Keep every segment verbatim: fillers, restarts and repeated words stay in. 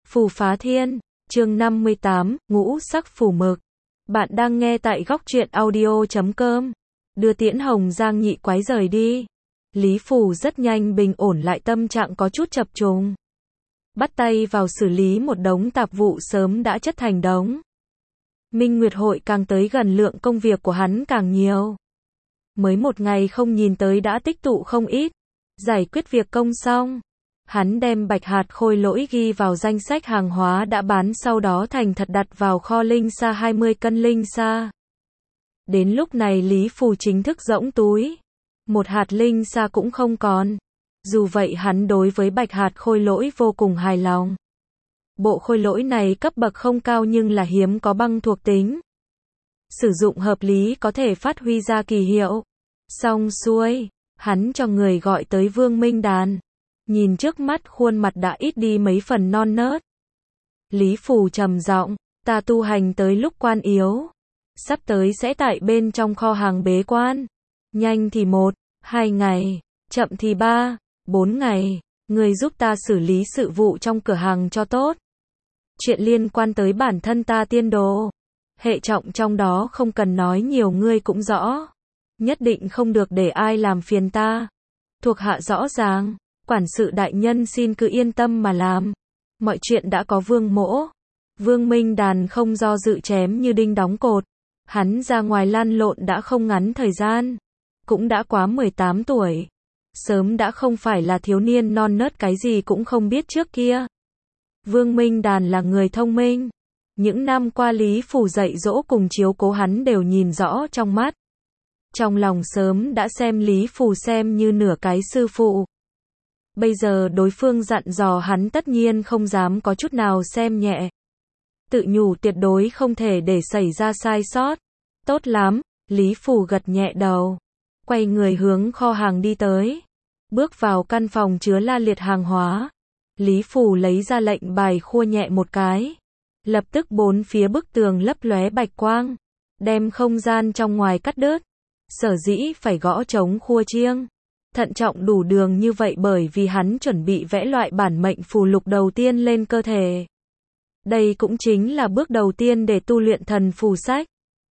Phù phá thiên, chương năm mươi tám, ngũ sắc phù mực. Bạn đang nghe tại góc truyện audio chấm com. Đưa Tiễn Hồng Giang nhị quái rời đi. Lý Phù rất nhanh bình ổn lại tâm trạng có chút chập trùng. Bắt tay vào xử lý một đống tạp vụ sớm đã chất thành đống. Minh Nguyệt hội càng tới gần lượng công việc của hắn càng nhiều. Mới một ngày không nhìn tới đã tích tụ không ít. Giải quyết việc công xong. Hắn đem bạch hạt khôi lỗi ghi vào danh sách hàng hóa đã bán, sau đó thành thật đặt vào kho linh sa hai mươi cân linh sa. Đến lúc này Lý Phù chính thức rỗng túi. Một hạt linh sa cũng không còn. Dù vậy hắn đối với bạch hạt khôi lỗi vô cùng hài lòng. Bộ khôi lỗi này cấp bậc không cao nhưng là hiếm có băng thuộc tính. Sử dụng hợp lý có thể phát huy ra kỳ hiệu. Xong xuôi, hắn cho người gọi tới Vương Minh Đàn. Nhìn trước mắt khuôn mặt đã ít đi mấy phần non nớt. Lý Phù trầm giọng, ta tu hành tới lúc quan yếu. Sắp tới sẽ tại bên trong kho hàng bế quan. Nhanh thì một, hai ngày, chậm thì ba, bốn ngày. Người giúp ta xử lý sự vụ trong cửa hàng cho tốt. Chuyện liên quan tới bản thân ta tiên đồ. Hệ trọng trong đó không cần nói nhiều, ngươi cũng rõ. Nhất định không được để ai làm phiền ta. Thuộc hạ rõ ràng. Quản sự đại nhân xin cứ yên tâm mà làm. Mọi chuyện đã có Vương mỗ. Vương Minh Đàn không do dự chém như đinh đóng cột. Hắn ra ngoài lăn lộn đã không ngắn thời gian. Cũng đã quá mười tám tuổi. Sớm đã không phải là thiếu niên non nớt cái gì cũng không biết trước kia. Vương Minh Đàn là người thông minh. Những năm qua Lý Phù dạy dỗ cùng chiếu cố hắn đều nhìn rõ trong mắt. Trong lòng sớm đã xem Lý Phù xem như nửa cái sư phụ. Bây giờ đối phương dặn dò hắn tất nhiên không dám có chút nào xem nhẹ. Tự nhủ tuyệt đối không thể để xảy ra sai sót. Tốt lắm, Lý Phù gật nhẹ đầu. Quay người hướng kho hàng đi tới. Bước vào căn phòng chứa la liệt hàng hóa. Lý Phù lấy ra lệnh bài khua nhẹ một cái. Lập tức bốn phía bức tường lấp lóe bạch quang. Đem không gian trong ngoài cắt đứt. Sở dĩ phải gõ trống khua chiêng. Thận trọng đủ đường như vậy bởi vì hắn chuẩn bị vẽ loại bản mệnh phù lục đầu tiên lên cơ thể. Đây cũng chính là bước đầu tiên để tu luyện thần phù sách.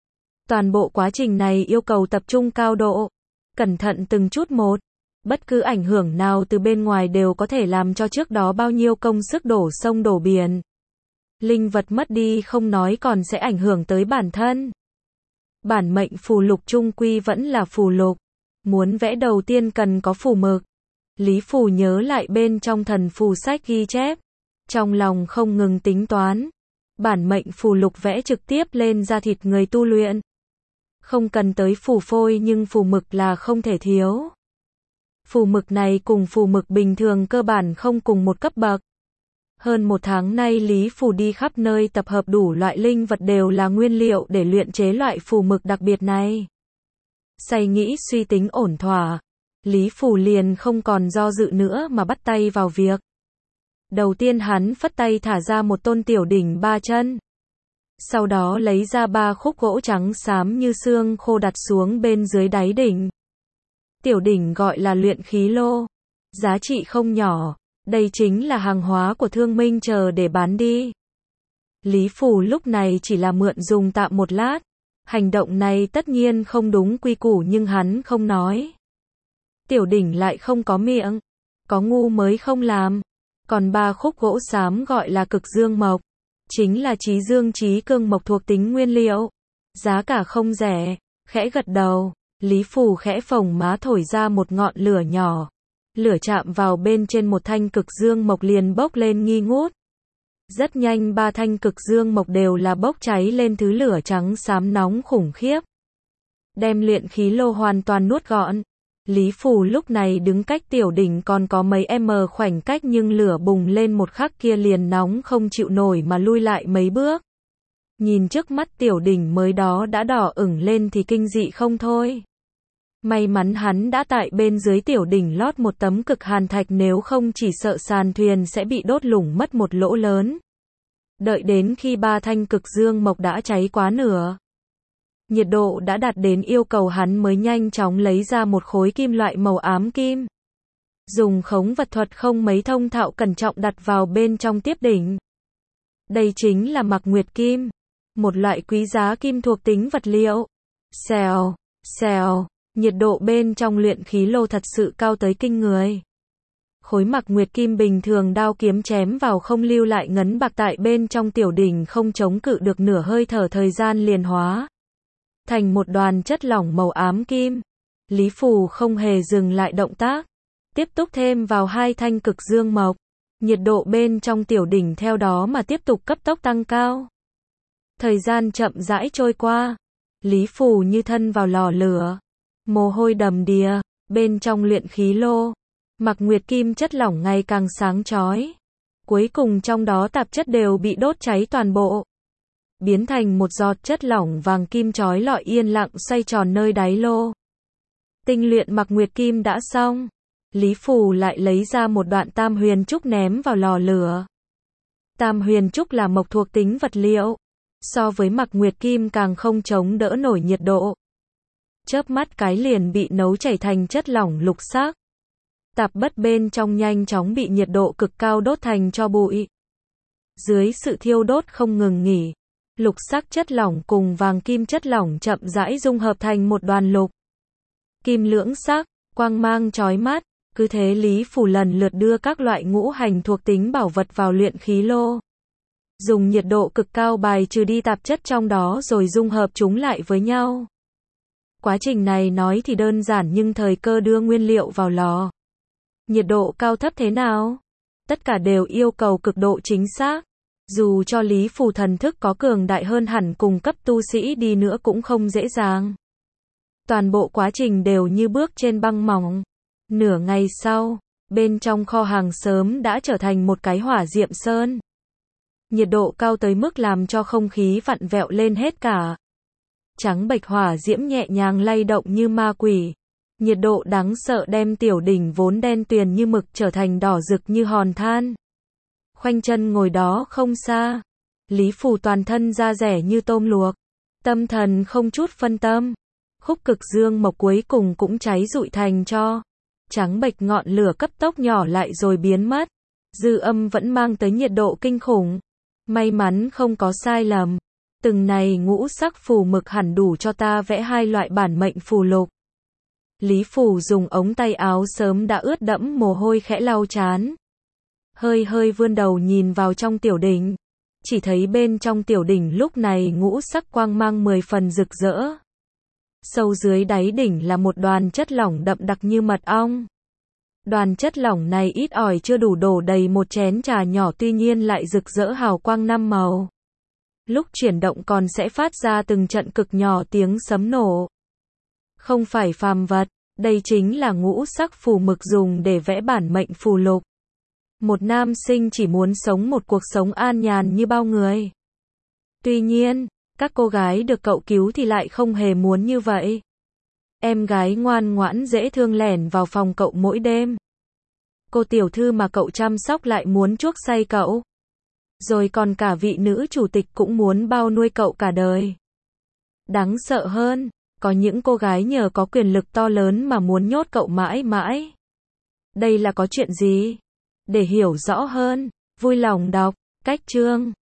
Toàn bộ quá trình này yêu cầu tập trung cao độ, cẩn thận từng chút một. Bất cứ ảnh hưởng nào từ bên ngoài đều có thể làm cho trước đó bao nhiêu công sức đổ sông đổ biển. Linh vật mất đi không nói còn sẽ ảnh hưởng tới bản thân. Bản mệnh phù lục chung quy vẫn là phù lục. Muốn vẽ đầu tiên cần có phù mực. Lý Phù nhớ lại bên trong thần phù sách ghi chép. Trong lòng không ngừng tính toán. Bản mệnh phù lục vẽ trực tiếp lên da thịt người tu luyện. Không cần tới phù phôi nhưng phù mực là không thể thiếu. Phù mực này cùng phù mực bình thường cơ bản không cùng một cấp bậc. Hơn một tháng nay Lý Phù đi khắp nơi tập hợp đủ loại linh vật đều là nguyên liệu để luyện chế loại phù mực đặc biệt này. Say nghĩ suy tính ổn thỏa, Lý Phù liền không còn do dự nữa mà bắt tay vào việc. Đầu tiên hắn phất tay thả ra một tôn tiểu đỉnh ba chân. Sau đó lấy ra ba khúc gỗ trắng xám như xương khô đặt xuống bên dưới đáy đỉnh. Tiểu đỉnh gọi là luyện khí lô. Giá trị không nhỏ, đây chính là hàng hóa của thương minh chờ để bán đi. Lý Phù lúc này chỉ là mượn dùng tạm một lát. Hành động này tất nhiên không đúng quy củ nhưng hắn không nói. Tiểu đỉnh lại không có miệng. Có ngu mới không làm. Còn ba khúc gỗ xám gọi là cực dương mộc. Chính là chí dương chí cương mộc thuộc tính nguyên liệu. Giá cả không rẻ. Khẽ gật đầu. Lý Phù khẽ phồng má thổi ra một ngọn lửa nhỏ. Lửa chạm vào bên trên một thanh cực dương mộc liền bốc lên nghi ngút. Rất nhanh ba thanh cực dương mộc đều là bốc cháy lên thứ lửa trắng xám nóng khủng khiếp. Đem luyện khí lô hoàn toàn nuốt gọn. Lý Phù lúc này đứng cách tiểu đỉnh còn có mấy m khoảnh cách nhưng lửa bùng lên một khắc kia liền nóng không chịu nổi mà lui lại mấy bước. Nhìn trước mắt tiểu đỉnh mới đó đã đỏ ửng lên thì kinh dị không thôi. May mắn hắn đã tại bên dưới tiểu đỉnh lót một tấm cực hàn thạch, nếu không chỉ sợ sàn thuyền sẽ bị đốt lủng mất một lỗ lớn. Đợi đến khi ba thanh cực dương mộc đã cháy quá nửa, nhiệt độ đã đạt đến yêu cầu hắn mới nhanh chóng lấy ra một khối kim loại màu ám kim. Dùng khống vật thuật không mấy thông thạo cẩn trọng đặt vào bên trong tiếp đỉnh. Đây chính là Mạc Nguyệt Kim, một loại quý giá kim thuộc tính vật liệu. Xèo, xèo, nhiệt độ bên trong luyện khí lô thật sự cao tới kinh người. Khối Mạc Nguyệt Kim bình thường đao kiếm chém vào không lưu lại ngấn bạc tại bên trong tiểu đỉnh không chống cự được nửa hơi thở thời gian liền hóa thành một đoàn chất lỏng màu ám kim. Lý Phù không hề dừng lại động tác, tiếp tục thêm vào hai thanh cực dương mộc. Nhiệt độ bên trong tiểu đỉnh theo đó mà tiếp tục cấp tốc tăng cao. Thời gian chậm rãi trôi qua, Lý Phù như thân vào lò lửa, mồ hôi đầm đìa, bên trong luyện khí lô, Mạc Nguyệt Kim chất lỏng ngày càng sáng chói. Cuối cùng trong đó tạp chất đều bị đốt cháy toàn bộ, biến thành một giọt chất lỏng vàng kim chói lọi yên lặng xoay tròn nơi đáy lô. Tinh luyện Mạc Nguyệt Kim đã xong, Lý Phù lại lấy ra một đoạn tam huyền trúc ném vào lò lửa. Tam huyền trúc là mộc thuộc tính vật liệu, so với Mạc Nguyệt Kim càng không chống đỡ nổi nhiệt độ. Chớp mắt cái liền bị nấu chảy thành chất lỏng lục sắc. Tạp bất bên trong nhanh chóng bị nhiệt độ cực cao đốt thành tro bụi. Dưới sự thiêu đốt không ngừng nghỉ, lục sắc chất lỏng cùng vàng kim chất lỏng chậm rãi dung hợp thành một đoàn lục kim lưỡng sắc, quang mang chói mắt. Cứ thế Lý Phù lần lượt đưa các loại ngũ hành thuộc tính bảo vật vào luyện khí lô. Dùng nhiệt độ cực cao bài trừ đi tạp chất trong đó rồi dung hợp chúng lại với nhau. Quá trình này nói thì đơn giản nhưng thời cơ đưa nguyên liệu vào lò, nhiệt độ cao thấp thế nào, tất cả đều yêu cầu cực độ chính xác. Dù cho Lý Phù thần thức có cường đại hơn hẳn cùng cấp tu sĩ đi nữa cũng không dễ dàng. Toàn bộ quá trình đều như bước trên băng mỏng. Nửa ngày sau, bên trong kho hàng sớm đã trở thành một cái hỏa diệm sơn. Nhiệt độ cao tới mức làm cho không khí vặn vẹo lên hết cả. Trắng bệch hỏa diễm nhẹ nhàng lay động như ma quỷ. Nhiệt độ đáng sợ đem tiểu đỉnh vốn đen tuyền như mực trở thành đỏ rực như hòn than. Khoanh chân ngồi đó không xa. Lý Phù toàn thân da rẻ như tôm luộc. Tâm thần không chút phân tâm. Khúc cực dương mộc cuối cùng cũng cháy rụi thành tro. Trắng bệch ngọn lửa cấp tốc nhỏ lại rồi biến mất. Dư âm vẫn mang tới nhiệt độ kinh khủng. May mắn không có sai lầm. Từng này ngũ sắc phù mực hẳn đủ cho ta vẽ hai loại bản mệnh phù lục. Lý Phù dùng ống tay áo sớm đã ướt đẫm mồ hôi khẽ lau trán. Hơi hơi vươn đầu nhìn vào trong tiểu đỉnh. Chỉ thấy bên trong tiểu đỉnh lúc này ngũ sắc quang mang mười phần rực rỡ. Sâu dưới đáy đỉnh là một đoàn chất lỏng đậm đặc như mật ong. Đoàn chất lỏng này ít ỏi chưa đủ đổ đầy một chén trà nhỏ tuy nhiên lại rực rỡ hào quang năm màu. Lúc chuyển động còn sẽ phát ra từng trận cực nhỏ tiếng sấm nổ. Không phải phàm vật, đây chính là ngũ sắc phù mực dùng để vẽ bản mệnh phù lục. Một nam sinh chỉ muốn sống một cuộc sống an nhàn như bao người. Tuy nhiên, các cô gái được cậu cứu thì lại không hề muốn như vậy. Em gái ngoan ngoãn dễ thương lẻn vào phòng cậu mỗi đêm. Cô tiểu thư mà cậu chăm sóc lại muốn chuốc say cậu. Rồi còn cả vị nữ chủ tịch cũng muốn bao nuôi cậu cả đời. Đáng sợ hơn, có những cô gái nhờ có quyền lực to lớn mà muốn nhốt cậu mãi mãi. Đây là có chuyện gì? Để hiểu rõ hơn, vui lòng đọc cách chương.